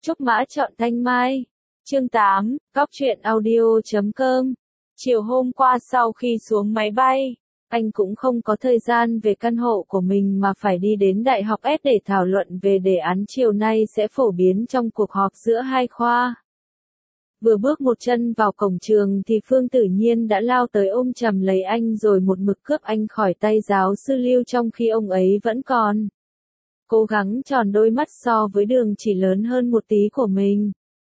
Trúc Mã chọn Thanh Mai. Chương 8, Góc truyện audio.com. Chiều hôm qua sau khi xuống máy bay, anh cũng không có thời gian về căn hộ của mình mà phải đi đến Đại học S để thảo luận về đề án chiều nay sẽ phổ biến trong cuộc họp giữa hai khoa. Vừa bước một chân vào cổng trường thì Phương Tử Nhiên đã lao tới ôm chầm lấy anh rồi một mực cướp anh khỏi tay giáo sư Lưu trong khi ông ấy vẫn còn cố gắng tròn đôi mắt so với Đường chỉ lớn hơn một tí của mình.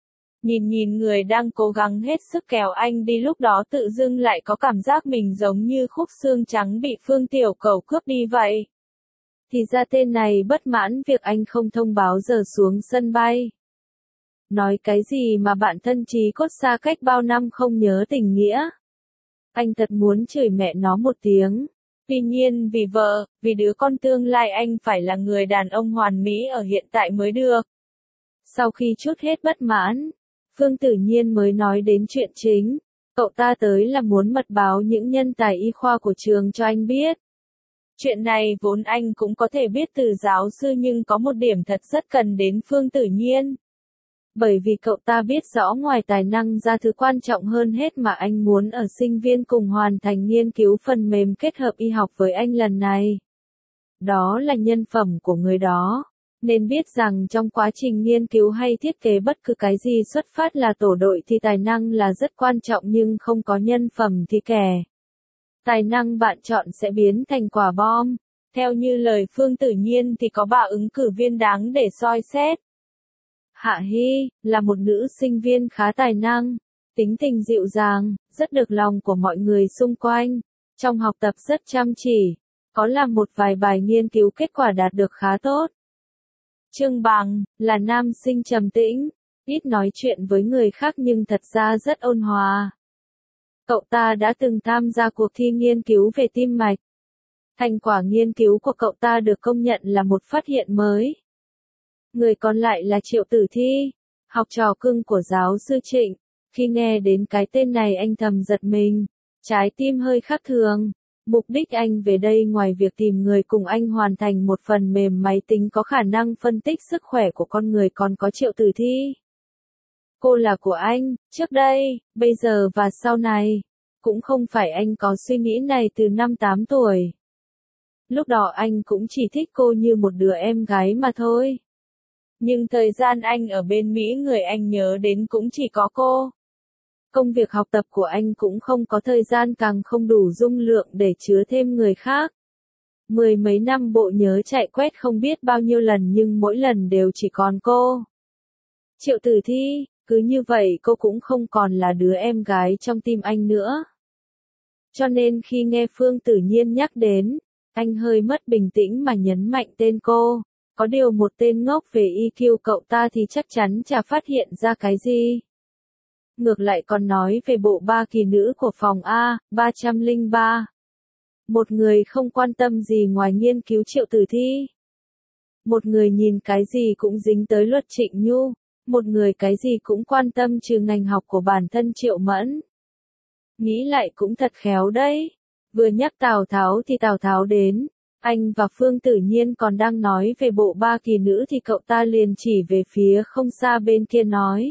Nhìn người đang cố gắng hết sức kéo anh đi lúc đó tự dưng lại có cảm giác mình giống như khúc xương trắng bị Phương Tiểu Cầu cướp đi vậy. Thì ra tên này bất mãn việc anh không thông báo giờ xuống sân bay. Nói cái gì mà bạn thân chí cốt xa cách bao năm không nhớ tình nghĩa. Anh thật muốn chửi mẹ nó một tiếng. Tuy nhiên vì vợ, vì đứa con tương lai anh phải là người đàn ông hoàn mỹ ở hiện tại mới được. Sau khi trút hết bất mãn, Phương Tử Nhiên mới nói đến chuyện chính. Cậu ta tới là muốn mật báo những nhân tài y khoa của trường cho anh biết. Chuyện này vốn anh cũng có thể biết từ giáo sư nhưng có một điểm thật rất cần đến Phương Tử Nhiên. Bởi vì cậu ta biết rõ ngoài tài năng ra thứ quan trọng hơn hết mà anh muốn ở sinh viên cùng hoàn thành nghiên cứu phần mềm kết hợp y học với anh lần này. Đó là nhân phẩm của người đó. Nên biết rằng trong quá trình nghiên cứu hay thiết kế bất cứ cái gì xuất phát là tổ đội thì tài năng là rất quan trọng nhưng không có nhân phẩm thì kẻ tài năng bạn chọn sẽ biến thành quả bom. Theo như lời Phương Tử Nhiên thì có 3 ứng cử viên đáng để soi xét. Hạ Hy, là một nữ sinh viên khá tài năng, tính tình dịu dàng, rất được lòng của mọi người xung quanh, trong học tập rất chăm chỉ, có làm một vài bài nghiên cứu kết quả đạt được khá tốt. Trương Bằng, là nam sinh trầm tĩnh, ít nói chuyện với người khác nhưng thật ra rất ôn hòa. Cậu ta đã từng tham gia cuộc thi nghiên cứu về tim mạch. Thành quả nghiên cứu của cậu ta được công nhận là một phát hiện mới. Người còn lại là Triệu Tử Thi, học trò cưng của giáo sư Trịnh. Khi nghe đến cái tên này anh thầm giật mình, trái tim hơi khác thường. Mục đích anh về đây ngoài việc tìm người cùng anh hoàn thành một phần mềm máy tính có khả năng phân tích sức khỏe của con người còn có Triệu Tử Thi. Cô là của anh, trước đây, bây giờ và sau này. Cũng không phải anh có suy nghĩ này từ năm 8 tuổi. Lúc đó anh cũng chỉ thích cô như một đứa em gái mà thôi. Nhưng thời gian anh ở bên Mỹ người anh nhớ đến cũng chỉ có cô. Công việc học tập của anh cũng không có thời gian càng không đủ dung lượng để chứa thêm người khác. 10 mấy năm bộ nhớ chạy quét không biết bao nhiêu lần nhưng mỗi lần đều chỉ còn cô. Triệu Tử Thi, cứ như vậy cô cũng không còn là đứa em gái trong tim anh nữa. Cho nên khi nghe Phương Tử Nhiên nhắc đến, anh hơi mất bình tĩnh mà nhấn mạnh tên cô. Có điều một tên ngốc về EQ cậu ta thì chắc chắn chả phát hiện ra cái gì. Ngược lại còn nói về bộ 3 kỳ nữ của phòng A, 303. Một người không quan tâm gì ngoài nghiên cứu Triệu Tử Thi. Một người nhìn cái gì cũng dính tới luật Trịnh Nhu. Một người cái gì cũng quan tâm trừ ngành học của bản thân Triệu Mẫn. Nghĩ lại cũng thật khéo đấy. Vừa nhắc Tào Tháo thì Tào Tháo đến. Anh và Phương Tử Nhiên còn đang nói về bộ 3 kỳ nữ thì cậu ta liền chỉ về phía không xa bên kia nói.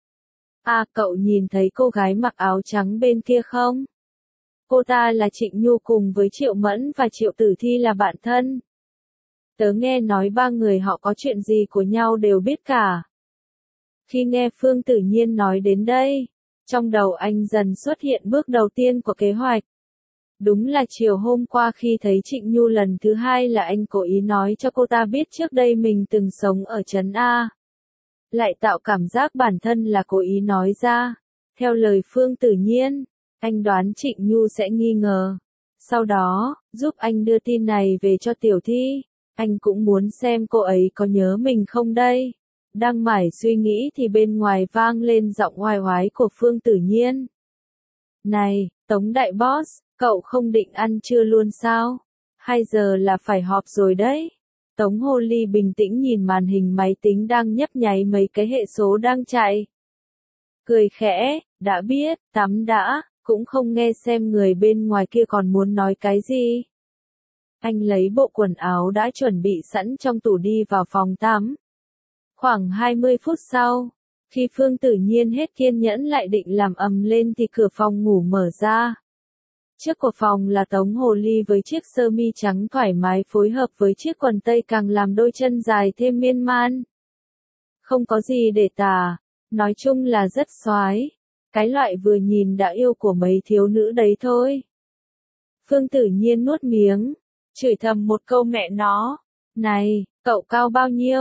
À, cậu nhìn thấy cô gái mặc áo trắng bên kia không? Cô ta là Trịnh Nhu cùng với Triệu Mẫn và Triệu Tử Thi là bạn thân. Tớ nghe nói 3 người họ có chuyện gì của nhau đều biết cả. Khi nghe Phương Tử Nhiên nói đến đây, trong đầu anh dần xuất hiện bước đầu tiên của kế hoạch. Đúng là chiều hôm qua khi thấy Trịnh Nhu lần thứ 2 là anh cố ý nói cho cô ta biết trước đây mình từng sống ở trấn A. Lại tạo cảm giác bản thân là cố ý nói ra. Theo lời Phương Tử Nhiên, anh đoán Trịnh Nhu sẽ nghi ngờ. Sau đó, giúp anh đưa tin này về cho Tiểu Thi. Anh cũng muốn xem cô ấy có nhớ mình không đây. Đang mải suy nghĩ thì bên ngoài vang lên giọng oai oái của Phương Tử Nhiên. Này, Tống đại boss, cậu không định ăn trưa luôn sao? 2 giờ là phải họp rồi đấy. Tống Hồ Ly bình tĩnh nhìn màn hình máy tính đang nhấp nháy mấy cái hệ số đang chạy. Cười khẽ, đã biết, tắm đã, cũng không nghe xem người bên ngoài kia còn muốn nói cái gì. Anh lấy bộ quần áo đã chuẩn bị sẵn trong tủ đi vào phòng tắm. Khoảng 20 phút sau, khi Phương Tử Nhiên hết kiên nhẫn lại định làm ầm lên thì cửa phòng ngủ mở ra. Trước của phòng là Tống Hồ Ly với chiếc sơ mi trắng thoải mái phối hợp với chiếc quần tây càng làm đôi chân dài thêm miên man. Không có gì để tả, nói chung là rất xoái. Cái loại vừa nhìn đã yêu của mấy thiếu nữ đấy thôi. Phương Tử Nhiên nuốt miếng, chửi thầm một câu mẹ nó. Này, cậu cao bao nhiêu?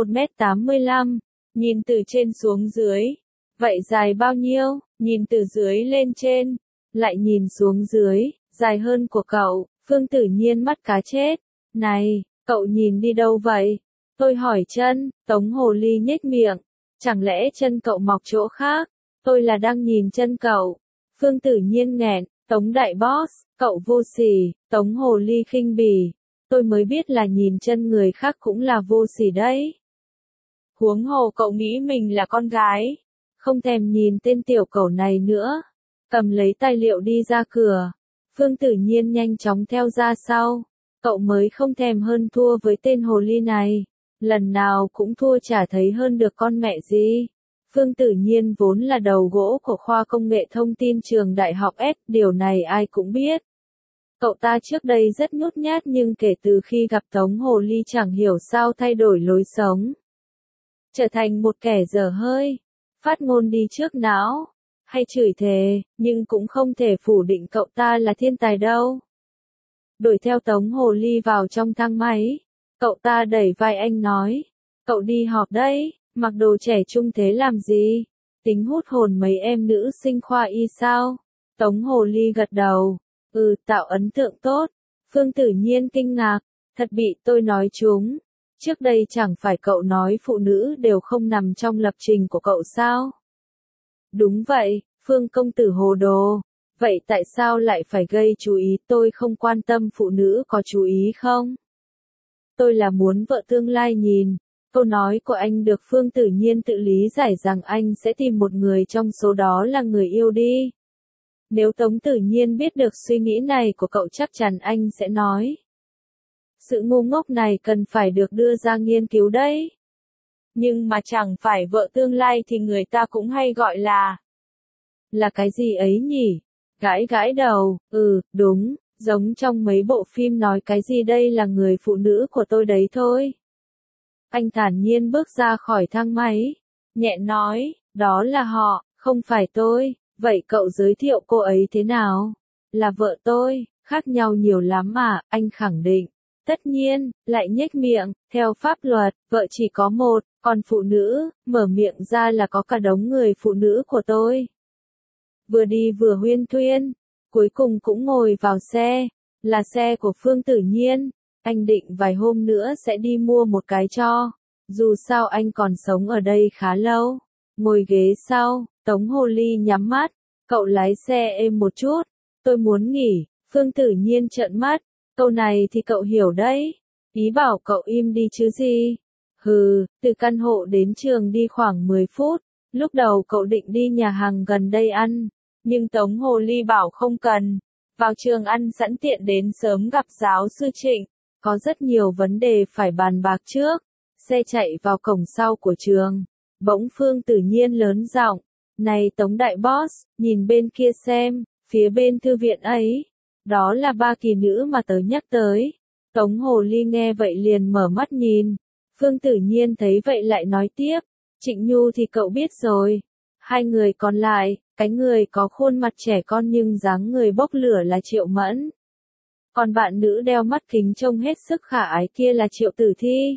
1m85. Nhìn từ trên xuống dưới. Vậy dài bao nhiêu? Nhìn từ dưới lên trên. Lại nhìn xuống dưới, dài hơn của cậu. Phương Tử Nhiên mắt cá chết. Này, cậu nhìn đi đâu vậy? Tôi hỏi chân. Tống Hồ Ly nhếch miệng. Chẳng lẽ chân cậu mọc chỗ khác? Tôi là đang nhìn chân cậu. Phương Tử Nhiên nghẹn. Tống đại boss, cậu vô sỉ. Tống Hồ Ly khinh bỉ. Tôi mới biết là nhìn chân người khác cũng là vô sỉ đấy. Huống hồ cậu nghĩ mình là con gái. Không thèm nhìn tên tiểu cẩu này nữa. Cầm lấy tài liệu đi ra cửa. Phương Tử Nhiên nhanh chóng theo ra sau. Cậu mới không thèm hơn thua với tên hồ ly này. Lần nào cũng thua chả thấy hơn được con mẹ gì. Phương Tử Nhiên vốn là đầu gỗ của khoa công nghệ thông tin trường đại học S, điều này ai cũng biết. Cậu ta trước đây rất nhút nhát nhưng kể từ khi gặp Tống Hồ Ly chẳng hiểu sao thay đổi lối sống. Trở thành một kẻ dở hơi, phát ngôn đi trước não, hay chửi thề, nhưng cũng không thể phủ định cậu ta là thiên tài đâu. Đuổi theo Tống Hồ Ly vào trong thang máy, cậu ta đẩy vai anh nói, cậu đi họp đấy, mặc đồ trẻ trung thế làm gì, tính hút hồn mấy em nữ sinh khoa y sao? Tống Hồ Ly gật đầu, tạo ấn tượng tốt. Phương Tử Nhiên kinh ngạc, thật bị tôi nói trúng. Trước đây chẳng phải cậu nói phụ nữ đều không nằm trong lập trình của cậu sao? Đúng vậy, Phương công tử hồ đồ. Vậy tại sao lại phải gây chú ý? Tôi không quan tâm phụ nữ có chú ý không? Tôi là muốn vợ tương lai nhìn. Câu nói của anh được Phương Tử Nhiên tự lý giải rằng anh sẽ tìm một người trong số đó là người yêu đi. Nếu Tống Tử Nhiên biết được suy nghĩ này của cậu chắc chắn anh sẽ nói. Sự ngu ngốc này cần phải được đưa ra nghiên cứu đấy. Nhưng mà chẳng phải vợ tương lai thì người ta cũng hay gọi là cái gì ấy nhỉ? Gãi gãi đầu, đúng, giống trong mấy bộ phim nói cái gì đây là người phụ nữ của tôi đấy thôi. Anh thản nhiên bước ra khỏi thang máy, nhẹ nói, đó là họ, không phải tôi. Vậy cậu giới thiệu cô ấy thế nào? Là vợ tôi, khác nhau nhiều lắm mà, anh khẳng định. Tất nhiên, lại nhếch miệng, theo pháp luật, vợ chỉ có một, còn phụ nữ, mở miệng ra là có cả đống người phụ nữ của tôi. Vừa đi vừa huyên thuyên, cuối cùng cũng ngồi vào xe, là xe của Phương Tử Nhiên. Anh định vài hôm nữa sẽ đi mua một cái cho, dù sao anh còn sống ở đây khá lâu. Ngồi ghế sau, Tống Hồ Ly nhắm mắt, cậu lái xe êm một chút, tôi muốn nghỉ. Phương Tử Nhiên trợn mắt, câu này thì cậu hiểu đấy, ý bảo cậu im đi chứ gì. Từ căn hộ đến trường đi khoảng 10 phút, lúc đầu cậu định đi nhà hàng gần đây ăn, nhưng Tống Hồ Ly bảo không cần, vào trường ăn sẵn tiện đến sớm gặp giáo sư Trịnh, có rất nhiều vấn đề phải bàn bạc trước. Xe chạy vào cổng sau của trường, bỗng Phương Tử Nhiên lớn giọng, này Tống đại boss, nhìn bên kia xem, phía bên thư viện ấy, đó là ba kỳ nữ mà tớ nhắc tới. Tống Hồ Ly nghe vậy liền mở mắt nhìn, Phương Tử Nhiên thấy vậy lại nói tiếp, Trịnh Nhu thì cậu biết rồi, hai người còn lại, cái người có khuôn mặt trẻ con nhưng dáng người bốc lửa là Triệu Mẫn. Còn bạn nữ đeo mắt kính trông hết sức khả ái kia là Triệu Tử Thi.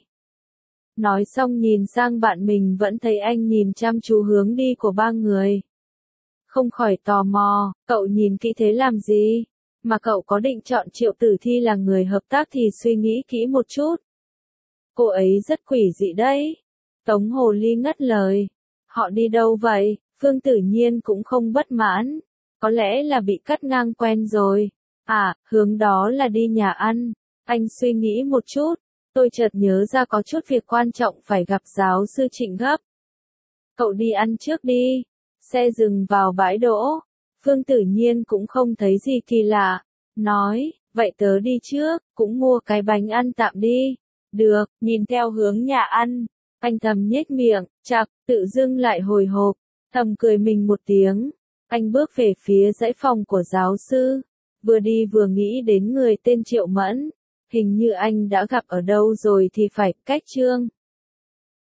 Nói xong nhìn sang bạn mình vẫn thấy anh nhìn chăm chú hướng đi của ba người. Không khỏi tò mò, cậu nhìn kỹ thế làm gì? Mà cậu có định chọn Triệu Tử Thi là người hợp tác thì suy nghĩ kỹ một chút. Cô ấy rất quỷ dị đấy. Tống Hồ Ly ngắt lời. Họ đi đâu vậy? Phương Tử Nhiên cũng không bất mãn. Có lẽ là bị cắt ngang quen rồi. Hướng đó là đi nhà ăn. Anh suy nghĩ một chút. Tôi chợt nhớ ra có chút việc quan trọng phải gặp giáo sư Trịnh gấp. Cậu đi ăn trước đi. Xe dừng vào bãi đỗ. Phương Tử Nhiên cũng không thấy gì kỳ lạ. Nói, vậy tớ đi trước, cũng mua cái bánh ăn tạm đi. Được, nhìn theo hướng nhà ăn. Anh thầm nhếch miệng, chạc, tự dưng lại hồi hộp, thầm cười mình một tiếng. Anh bước về phía dãy phòng của giáo sư, vừa đi vừa nghĩ đến người tên Triệu Mẫn. Hình như anh đã gặp ở đâu rồi thì phải, cách Trương